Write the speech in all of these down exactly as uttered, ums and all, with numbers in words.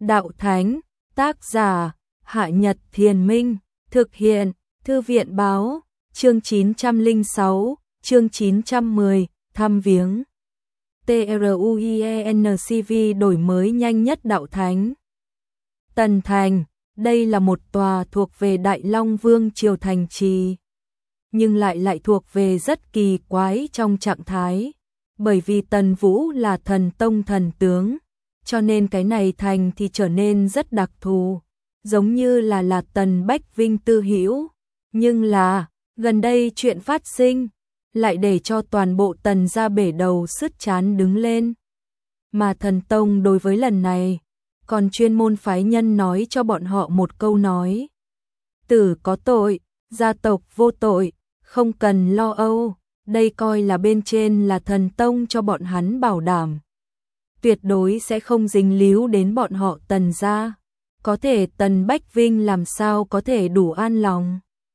Đạo Thánh, tác giả, Hạ Nhật Thiền Minh, thực hiện, Thư viện Báo, chương chín trăm lẻ sáu, chương chín trăm mười, thăm viếng. TRUIENCV đổi mới nhanh nhất Đạo Thánh. Tần Thành, đây là một tòa thuộc về Đại Long Vương triều thành trì, nhưng lại lại thuộc về rất kỳ quái trong trạng thái, bởi vì Tần Vũ là thần tông thần tướng, cho nên cái này thành thì trở nên rất đặc thù, giống như là là Tần Bách Vinh tư hữu, nhưng là gần đây chuyện phát sinh lại để cho toàn bộ Tần gia bể đầu sứt trán đứng lên. Mà thần tông đối với lần này còn chuyên môn phái nhân nói cho bọn họ một câu nói: tử có tội, gia tộc vô tội, không cần lo âu. Đây coi là bên trên là thần tông cho bọn hắn bảo đảm, tuyệt đối sẽ không dính líu đến bọn họ Tần gia. Có thể Tần Bách Vinh làm sao có thể đủ an lòng.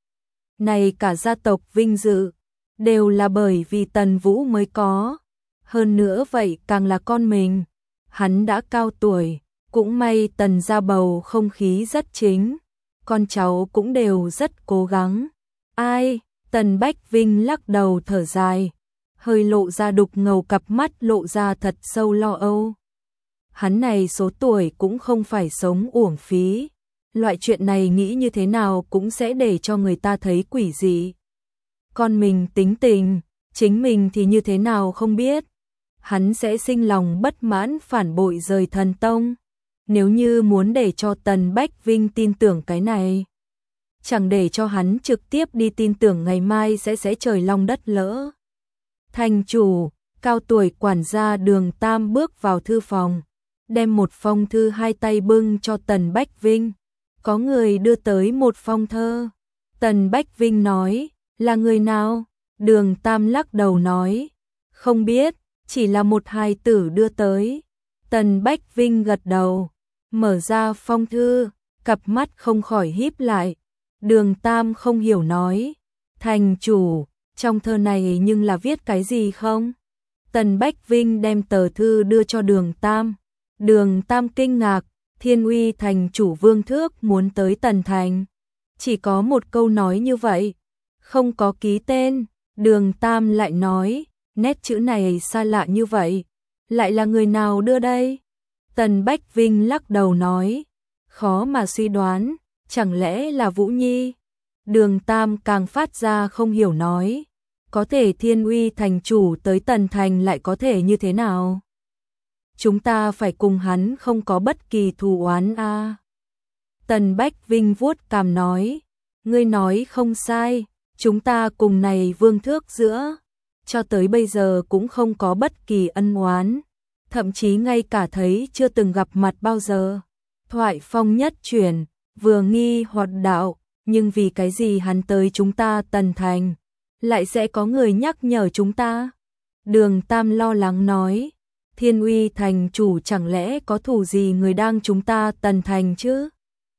Này cả gia tộc vinh dự đều là bởi vì Tần Vũ mới có, hơn nữa vậy càng là con mình. Hắn đã cao tuổi, cũng may Tần gia bầu không khí rất chính, con cháu cũng đều rất cố gắng. Ai? Tần Bách Vinh lắc đầu thở dài, hơi lộ ra đục ngầu cặp mắt lộ ra thật sâu lo âu. Hắn này số tuổi cũng không phải sống uổng phí, loại chuyện này nghĩ như thế nào cũng sẽ để cho người ta thấy quỷ dị. Con mình tính tình, chính mình thì như thế nào không biết. Hắn sẽ sinh lòng bất mãn phản bội rời thần tông. Nếu như muốn để cho Tần Bách Vinh tin tưởng cái này, chẳng để cho hắn trực tiếp đi tin tưởng ngày mai sẽ sẽ trời long đất lỡ. Thành chủ, cao tuổi quản gia Đường Tam bước vào thư phòng, đem một phong thư hai tay bưng cho Tần Bách Vinh. Có người đưa tới một phong thơ. Tần Bách Vinh nói, là người nào? Đường Tam lắc đầu nói, không biết, chỉ là một hài tử đưa tới. Tần Bách Vinh gật đầu, mở ra phong thư, cặp mắt không khỏi híp lại. Đường Tam không hiểu nói, thành chủ, trong thơ này nhưng là viết cái gì không? Tần Bách Vinh đem tờ thư đưa cho Đường Tam. Đường Tam kinh ngạc, Thiên Uy thành chủ Vương Thước muốn tới Tần Thành. Chỉ có một câu nói như vậy, không có ký tên. Đường Tam lại nói, nét chữ này xa lạ như vậy, lại là người nào đưa đây? Tần Bách Vinh lắc đầu nói, khó mà suy đoán, chẳng lẽ là Vũ Nhi? Đường Tam càng phát ra không hiểu nói, có thể Thiên Uy thành chủ tới Tần Thành lại có thể như thế nào? Chúng ta phải cùng hắn không có bất kỳ thù oán a. À. Tần Bách Vinh vuốt cằm nói, ngươi nói không sai, chúng ta cùng này Vương Thước giữa, cho tới bây giờ cũng không có bất kỳ ân oán, thậm chí ngay cả thấy chưa từng gặp mặt bao giờ. Thoại phong nhất chuyển, vừa nghi hoặc đạo, nhưng vì cái gì hắn tới chúng ta Tần Thành, lại sẽ có người nhắc nhở chúng ta? Đường Tam lo lắng nói, Thiên Uy thành chủ chẳng lẽ có thù gì người đang chúng ta Tần Thành chứ?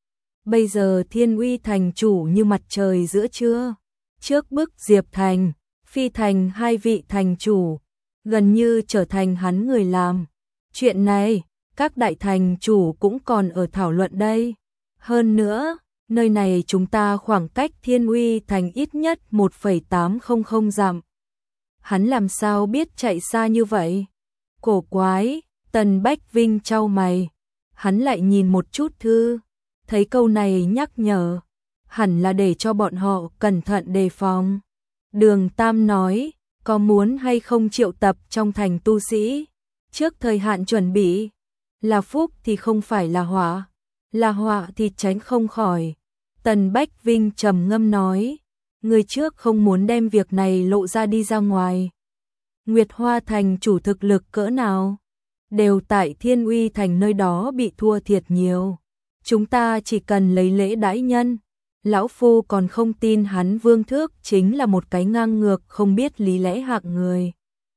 Bây giờ Thiên Uy thành chủ như mặt trời giữa trưa, trước bức Diệp Thành, Phi Thành hai vị thành chủ, gần như trở thành hắn người làm. Chuyện này, các đại thành chủ cũng còn ở thảo luận đây. Hơn nữa, nơi này chúng ta khoảng cách Thiên Uy thành ít nhất một phẩy tám không không dặm. Hắn làm sao biết chạy xa như vậy? Cổ quái, Tần Bách Vinh chau mày, hắn lại nhìn một chút thư, thấy câu này nhắc nhở, hẳn là để cho bọn họ cẩn thận đề phòng. Đường Tam nói, có muốn hay không triệu tập trong thành tu sĩ, trước thời hạn chuẩn bị, là phúc thì không phải là họa, là họa thì tránh không khỏi. Tần Bách Vinh trầm ngâm nói, người trước không muốn đem việc này lộ ra đi ra ngoài. Nguyệt Hoa thành chủ thực lực cỡ nào, đều tại Thiên Uy thành nơi đó bị thua thiệt nhiều. Chúng ta chỉ cần lấy lễ đãi nhân, lão phu còn không tin hắn Vương Thước chính là một cái ngang ngược không biết lý lẽ hạng người.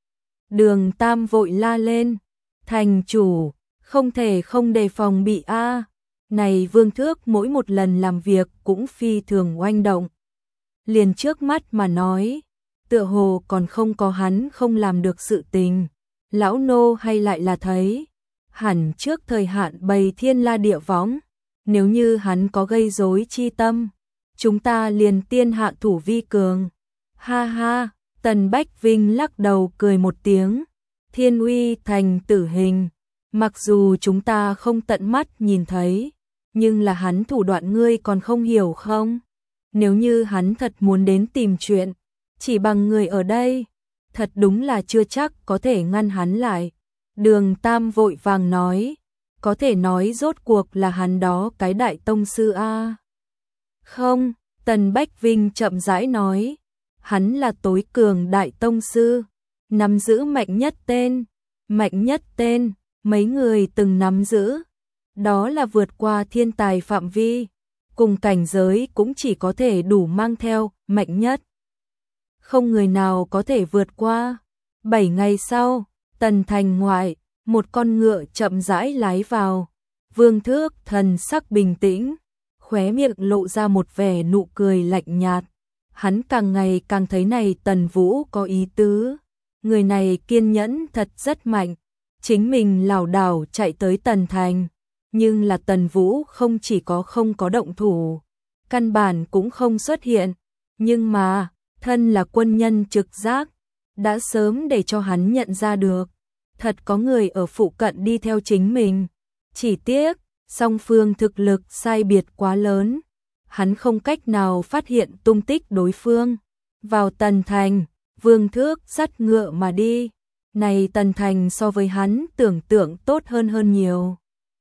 Đường Tam vội la lên, thành chủ, không thể không đề phòng bị a. Này Vương Thước mỗi một lần làm việc cũng phi thường oanh động. Liền trước mắt mà nói, tựa hồ còn không có hắn không làm được sự tình. Lão nô hay lại là thấy hẳn trước thời hạn bày thiên la địa võng, nếu như hắn có gây rối chi tâm, chúng ta liền tiên hạ thủ vi cường. Ha ha, Tần Bách Vinh lắc đầu cười một tiếng, Thiên Uy thành tử hình, mặc dù chúng ta không tận mắt nhìn thấy, nhưng là hắn thủ đoạn ngươi còn không hiểu không? Nếu như hắn thật muốn đến tìm chuyện, chỉ bằng người ở đây, thật đúng là chưa chắc có thể ngăn hắn lại. Đường Tam vội vàng nói, có thể nói rốt cuộc là hắn đó cái đại tông sư a. Không, Tần Bách Vinh chậm rãi nói, hắn là tối cường đại tông sư, nắm giữ mạnh nhất tên, mạnh nhất tên, mấy người từng nắm giữ, đó là vượt qua thiên tài phạm vi, cùng cảnh giới cũng chỉ có thể đủ mang theo, mạnh nhất. Không người nào có thể vượt qua. Bảy ngày sau, Tần Thành ngoại, một con ngựa chậm rãi lái vào. Vương Thước thần sắc bình tĩnh, khóe miệng lộ ra một vẻ nụ cười lạnh nhạt. Hắn càng ngày càng thấy này Tần Vũ có ý tứ. Người này kiên nhẫn thật rất mạnh. Chính mình lảo đảo chạy tới Tần Thành. Nhưng là Tần Vũ không chỉ có không có động thủ, căn bản cũng không xuất hiện. Nhưng mà, thân là quân nhân trực giác, đã sớm để cho hắn nhận ra được. Thật có người ở phụ cận đi theo chính mình. Chỉ tiếc, song phương thực lực sai biệt quá lớn. Hắn không cách nào phát hiện tung tích đối phương. Vào Tần Thành, Vương Thước dắt ngựa mà đi. Này Tần Thành so với hắn tưởng tượng tốt hơn hơn nhiều.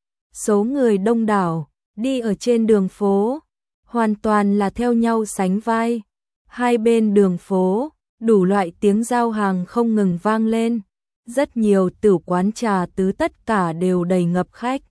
Số người đông đảo, đi ở trên đường phố, hoàn toàn là theo nhau sánh vai. Hai bên đường phố, đủ loại tiếng giao hàng không ngừng vang lên. Rất nhiều tửu quán trà tứ tất cả đều đầy ngập khách.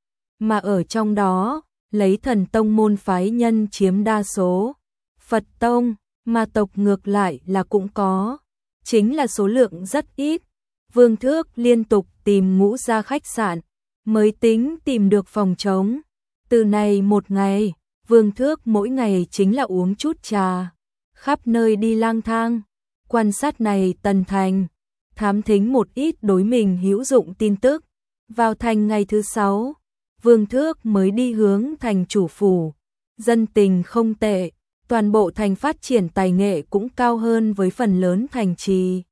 Mà ở trong đó, lấy Thần Tông môn phái nhân chiếm đa số. Phật Tông, Ma tộc ngược lại là cũng có, chính là số lượng rất ít. Vương Thước liên tục tìm ngũ gia khách sạn, mới tính tìm được phòng trống. Từ này một ngày, Vương Thước mỗi ngày chính là uống chút trà, khắp nơi đi lang thang, quan sát này Tần Thành, thám thính một ít đối mình hữu dụng tin tức. Vào thành ngày thứ sáu, Vương Thước mới đi hướng thành chủ phủ. Dân tình không tệ, toàn bộ thành phát triển tài nghệ cũng cao hơn với phần lớn thành trì.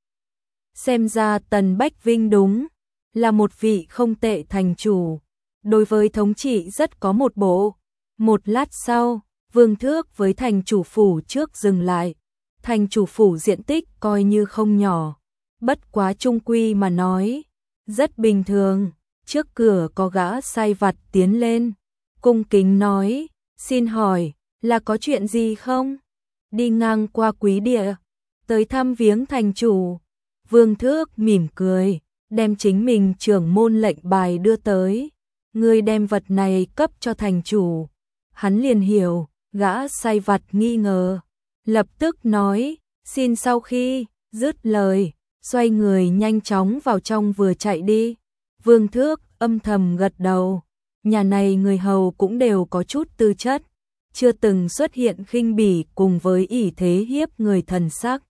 Xem ra Tần Bách Vinh đúng là một vị không tệ thành chủ, đối với thống trị rất có một bộ. Một lát sau, Vương Thước với thành chủ phủ trước dừng lại. Thành chủ phủ diện tích coi như không nhỏ, bất quá trung quy mà nói, rất bình thường. Trước cửa có gã sai vặt tiến lên, cung kính nói, xin hỏi, là có chuyện gì không? Đi ngang qua quý địa, tới thăm viếng thành chủ. Vương Thước mỉm cười, đem chính mình trưởng môn lệnh bài đưa tới. Người đem vật này cấp cho thành chủ. Hắn liền hiểu, gã sai vặt nghi ngờ. Lập tức nói, xin sau khi, dứt lời, xoay người nhanh chóng vào trong vừa chạy đi. Vương Thước âm thầm gật đầu, nhà này người hầu cũng đều có chút tư chất, chưa từng xuất hiện khinh bỉ cùng với ỷ thế hiếp người thần sắc.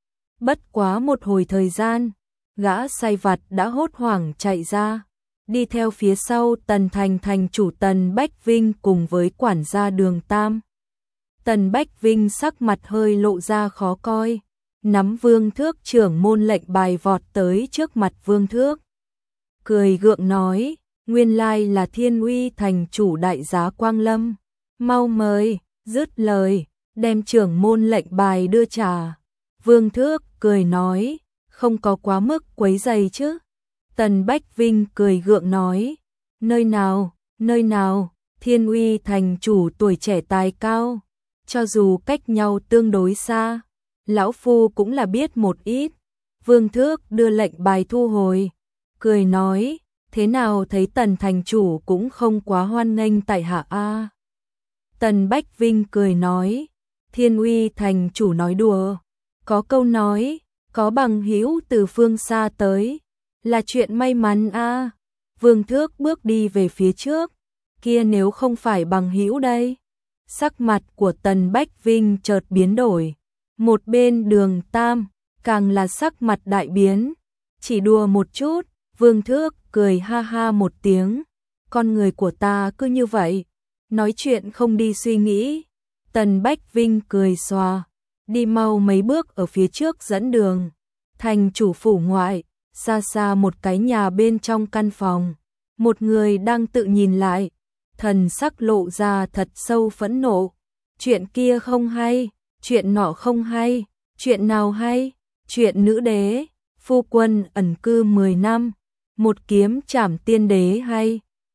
Bất quá một hồi thời gian, gã sai vặt đã hốt hoảng chạy ra, đi theo phía sau Tần Thành thành chủ Tần Bách Vinh cùng với quản gia Đường Tam. Tần Bách Vinh sắc mặt hơi lộ ra khó coi, nắm Vương Thước trưởng môn lệnh bài vọt tới trước mặt Vương Thước. Cười gượng nói, nguyên lai là Thiên Uy thành chủ đại giá Quang Lâm, mau mời. Dứt lời, đem trưởng môn lệnh bài đưa trả. Vương Thước cười nói, không có quá mức quấy rầy chứ. Tần Bách Vinh cười gượng nói, nơi nào, nơi nào, Thiên Uy thành chủ tuổi trẻ tài cao, cho dù cách nhau tương đối xa, lão phu cũng là biết một ít. Vương Thước đưa lệnh bài thu hồi, cười nói, thế nào thấy Tần thành chủ cũng không quá hoan nghênh tại hạ a. Tần Bách Vinh cười nói, Thiên Uy thành chủ nói đùa, có câu nói, có bằng hữu từ phương xa tới, là chuyện may mắn a. Vương Thước bước đi về phía trước, kia nếu không phải bằng hữu đây. Sắc mặt của Tần Bách Vinh chợt biến đổi, một bên Đường Tam càng là sắc mặt đại biến, chỉ đùa một chút. Vương Thước cười ha ha một tiếng, con người của ta cứ như vậy, nói chuyện không đi suy nghĩ. Tần Bách Vinh cười xòa, đi mau mấy bước ở phía trước dẫn đường. Thành chủ phủ ngoại, xa xa một cái nhà bên trong căn phòng, một người đang tự nhìn lại, thần sắc lộ ra thật sâu phẫn nộ. Chuyện kia không hay, chuyện nọ không hay, chuyện nào hay? Chuyện nữ đế, phu quân ẩn cư mười năm, một kiếm trảm tiên đế hay?